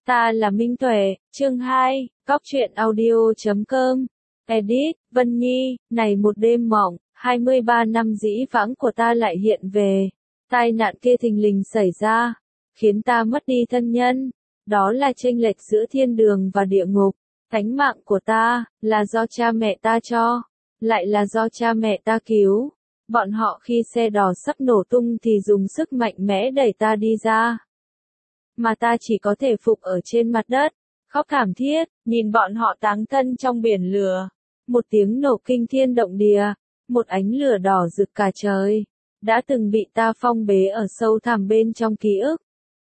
Ta là Minh Tuệ, chương 2, Cóc truyện audio.com. Edit, Vân Nhi, này một đêm mộng, 23 năm dĩ vãng của ta lại hiện về. Tai nạn kia thình lình xảy ra, khiến ta mất đi thân nhân. Đó là chênh lệch giữa thiên đường và địa ngục. Tánh mạng của ta, là do cha mẹ ta cho, lại là do cha mẹ ta cứu. Bọn họ khi xe đò sắp nổ tung thì dùng sức mạnh mẽ đẩy ta đi ra. Mà ta chỉ có thể phục ở trên mặt đất, khóc thảm thiết, nhìn bọn họ táng thân trong biển lửa. Một tiếng nổ kinh thiên động địa, một ánh lửa đỏ rực cả trời, đã từng bị ta phong bế ở sâu thẳm bên trong ký ức.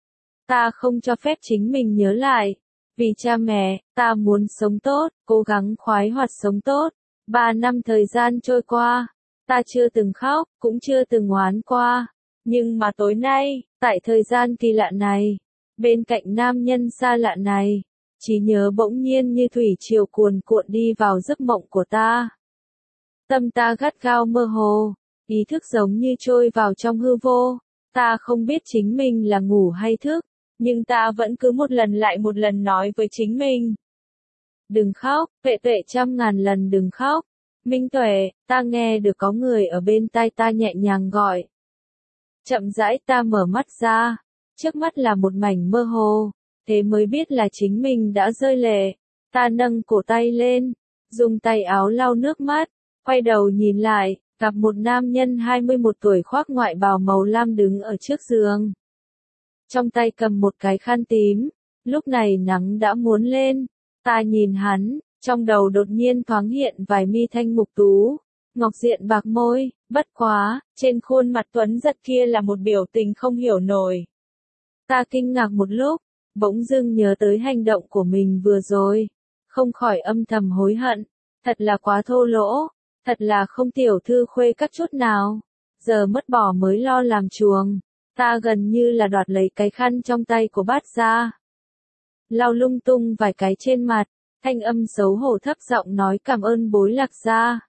Ta không cho phép chính mình nhớ lại. Vì cha mẹ, ta muốn sống tốt, cố gắng khoái hoạt sống tốt. 3 năm thời gian trôi qua, ta chưa từng khóc, cũng chưa từng oán qua. Nhưng mà tối nay, tại thời gian kỳ lạ này, bên cạnh nam nhân xa lạ này, trí nhớ bỗng nhiên như thủy triều cuồn cuộn đi vào giấc mộng của ta. Tâm ta gắt gao mơ hồ, ý thức giống như trôi vào trong hư vô. Ta không biết chính mình là ngủ hay thức, nhưng ta vẫn cứ một lần lại một lần nói với chính mình. Đừng khóc, Tuệ Tuệ, 100.000 lần đừng khóc. Minh Tuệ, ta nghe được có người ở bên tai ta nhẹ nhàng gọi. Chậm rãi ta mở mắt ra, trước mắt là một mảnh mơ hồ, thế mới biết là chính mình đã rơi lệ. Ta nâng cổ tay lên, dùng tay áo lau nước mắt, quay đầu nhìn lại, gặp một nam nhân 21 tuổi khoác ngoại bào màu lam đứng ở trước giường. Trong tay cầm một cái khăn tím, lúc này nắng đã muốn lên, ta nhìn hắn, trong đầu đột nhiên thoáng hiện vài mi thanh mục tú, ngọc diện bạc môi, bất quá, trên khuôn mặt tuấn giật kia là một biểu tình không hiểu nổi. Ta kinh ngạc một lúc, bỗng dưng nhớ tới hành động của mình vừa rồi, không khỏi âm thầm hối hận, thật là quá thô lỗ, thật là không tiểu thư khuê các chút nào, giờ mất bỏ mới lo làm chuồng. Ta gần như là đoạt lấy cái khăn trong tay của bát ra, lau lung tung vài cái trên mặt, thanh âm xấu hổ thấp giọng nói cảm ơn Bối Lạc gia.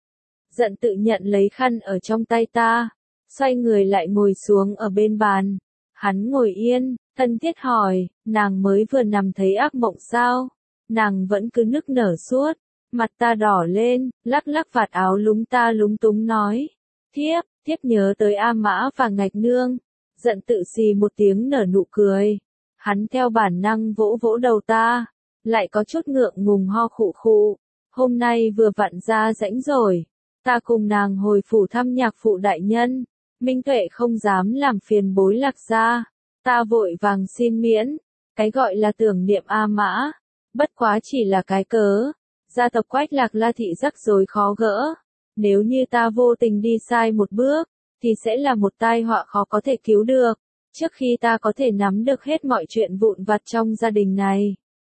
Giận tự nhận lấy khăn ở trong tay ta, xoay người lại ngồi xuống ở bên bàn. Hắn ngồi yên, thân thiết hỏi, nàng mới vừa nằm thấy ác mộng sao? Nàng vẫn cứ nức nở suốt, mặt ta đỏ lên, lắc lắc vạt áo lúng túng nói, thiếp nhớ tới A Mã và Ngạch Nương. Giận tự xì một tiếng nở nụ cười. Hắn theo bản năng vỗ vỗ đầu ta, lại có chút ngượng ngùng ho khụ khụ. Hôm nay vừa vặn ra rãnh rồi, ta cùng nàng hồi phủ thăm nhạc phụ đại nhân. Minh Tuệ không dám làm phiền Bối Lạc gia, ta vội vàng xin miễn. Cái gọi là tưởng niệm A Mã, bất quá chỉ là cái cớ. Gia tộc Quách Lạc La thị rắc rối khó gỡ. Nếu như ta vô tình đi sai một bước, thì sẽ là một tai họa khó có thể cứu được. Trước khi ta có thể nắm được hết mọi chuyện vụn vặt trong gia đình này,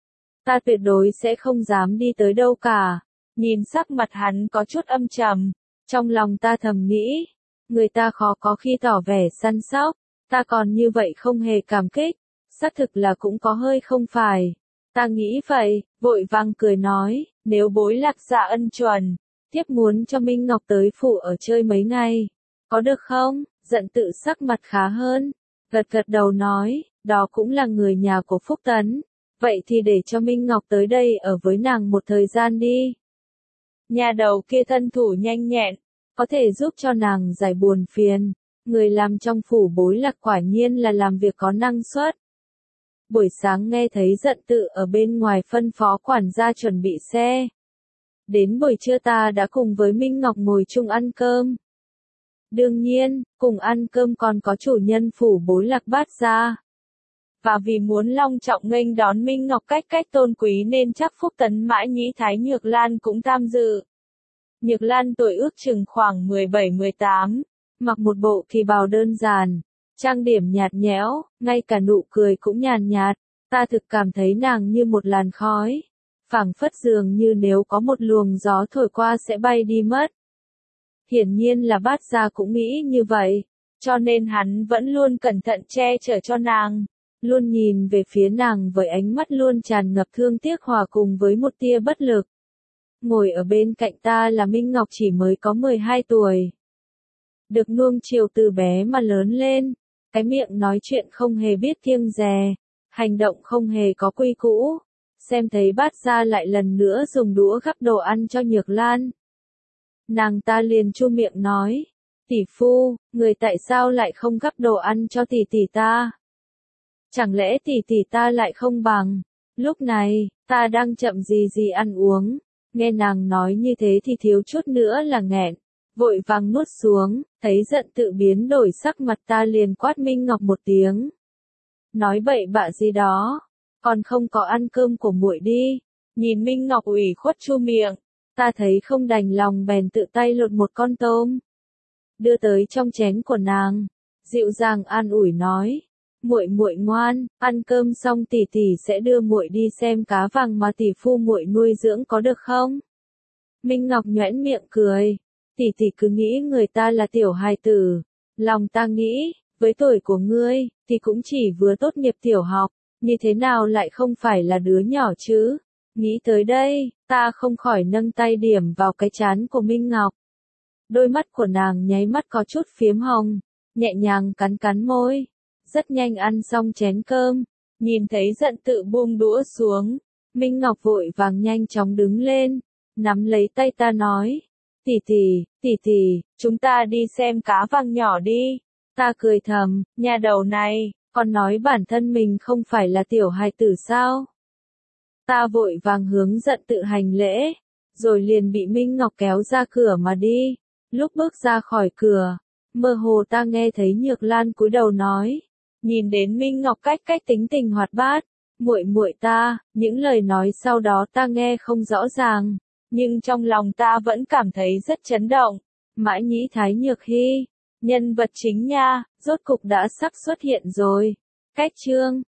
ta tuyệt đối sẽ không dám đi tới đâu cả. Nhìn sắc mặt hắn có chút âm trầm, trong lòng ta thầm nghĩ, người ta khó có khi tỏ vẻ săn sóc, ta còn như vậy không hề cảm kích, xác thực là cũng có hơi không phải. Ta nghĩ vậy, vội vàng cười nói, nếu Bối Lạc gia ân chuẩn, thiếp muốn cho Minh Ngọc tới phủ ở chơi mấy ngày. Có được không? Giận tự sắc mặt khá hơn, gật đầu nói, đó cũng là người nhà của Phúc Tấn, vậy thì để cho Minh Ngọc tới đây ở với nàng một thời gian đi. Nhà đầu kia thân thủ nhanh nhẹn, có thể giúp cho nàng giải buồn phiền, người làm trong phủ Bối Lạc quả nhiên là làm việc có năng suất. Buổi sáng nghe thấy giận tự ở bên ngoài phân phó quản gia chuẩn bị xe. Đến buổi trưa ta đã cùng với Minh Ngọc ngồi chung ăn cơm. Đương nhiên, cùng ăn cơm còn có chủ nhân phủ Bối Lạc Bát gia. Và vì muốn long trọng nghênh đón Minh Ngọc cách tôn quý nên chắc Phúc Tấn Mã Nhĩ Thái Nhược Lan cũng tham dự. Nhược Lan tuổi ước chừng khoảng 17-18, mặc một bộ kỳ bào đơn giản, trang điểm nhạt nhẽo, ngay cả nụ cười cũng nhàn nhạt. Ta thực cảm thấy nàng như một làn khói, phảng phất dường như nếu có một luồng gió thổi qua sẽ bay đi mất. Hiển nhiên là Bát gia cũng nghĩ như vậy, cho nên hắn vẫn luôn cẩn thận che chở cho nàng, luôn nhìn về phía nàng với ánh mắt luôn tràn ngập thương tiếc hòa cùng với một tia bất lực. Ngồi ở bên cạnh ta là Minh Ngọc chỉ mới có 12 tuổi. Được nuông chiều từ bé mà lớn lên, cái miệng nói chuyện không hề biết kiêng dè, hành động không hề có quy cũ. Xem thấy bát gia lại lần nữa dùng đũa gắp đồ ăn cho Nhược Lan. Nàng ta liền chu miệng nói, tỷ phu, người tại sao lại không gắp đồ ăn cho tỷ tỷ ta? Chẳng lẽ tỷ tỷ ta lại không bằng? Lúc này, ta đang chậm gì ăn uống. Nghe nàng nói như thế thì thiếu chút nữa là nghẹn. Vội vàng nuốt xuống, thấy giận tự biến đổi sắc mặt ta liền quát Minh Ngọc một tiếng. Nói bậy bạ gì đó, còn không có ăn cơm của muội đi. Nhìn Minh Ngọc ủy khuất chu miệng, ta thấy không đành lòng bèn tự tay lột một con tôm. Đưa tới trong chén của nàng, dịu dàng an ủi nói. Muội muội ngoan, ăn cơm xong tỷ tỷ sẽ đưa muội đi xem cá vàng mà tỷ phu muội nuôi dưỡng có được không? Minh Ngọc nhoẻn miệng cười, tỷ tỷ cứ nghĩ người ta là tiểu hài tử, lòng ta nghĩ, với tuổi của ngươi, thì cũng chỉ vừa tốt nghiệp tiểu học, như thế nào lại không phải là đứa nhỏ chứ? Nghĩ tới đây, ta không khỏi nâng tay điểm vào cái trán của Minh Ngọc. Đôi mắt của nàng nháy mắt có chút phiếm hồng, nhẹ nhàng cắn cắn môi. Rất nhanh ăn xong chén cơm, nhìn thấy giận tự buông đũa xuống, Minh Ngọc vội vàng nhanh chóng đứng lên, nắm lấy tay ta nói, tỷ tỷ, chúng ta đi xem cá vàng nhỏ đi. Ta cười thầm, nhà đầu này, còn nói bản thân mình không phải là tiểu hài tử sao? Ta vội vàng hướng giận tự hành lễ, rồi liền bị Minh Ngọc kéo ra cửa mà đi. Lúc bước ra khỏi cửa, mơ hồ ta nghe thấy Nhược Lan cúi đầu nói. Nhìn đến Minh Ngọc cách tính tình hoạt bát, muội muội ta, những lời nói sau đó ta nghe không rõ ràng, nhưng trong lòng ta vẫn cảm thấy rất chấn động. Mãi nhĩ Thái Nhược Hy, nhân vật chính nha, rốt cục đã sắp xuất hiện rồi. Cách chương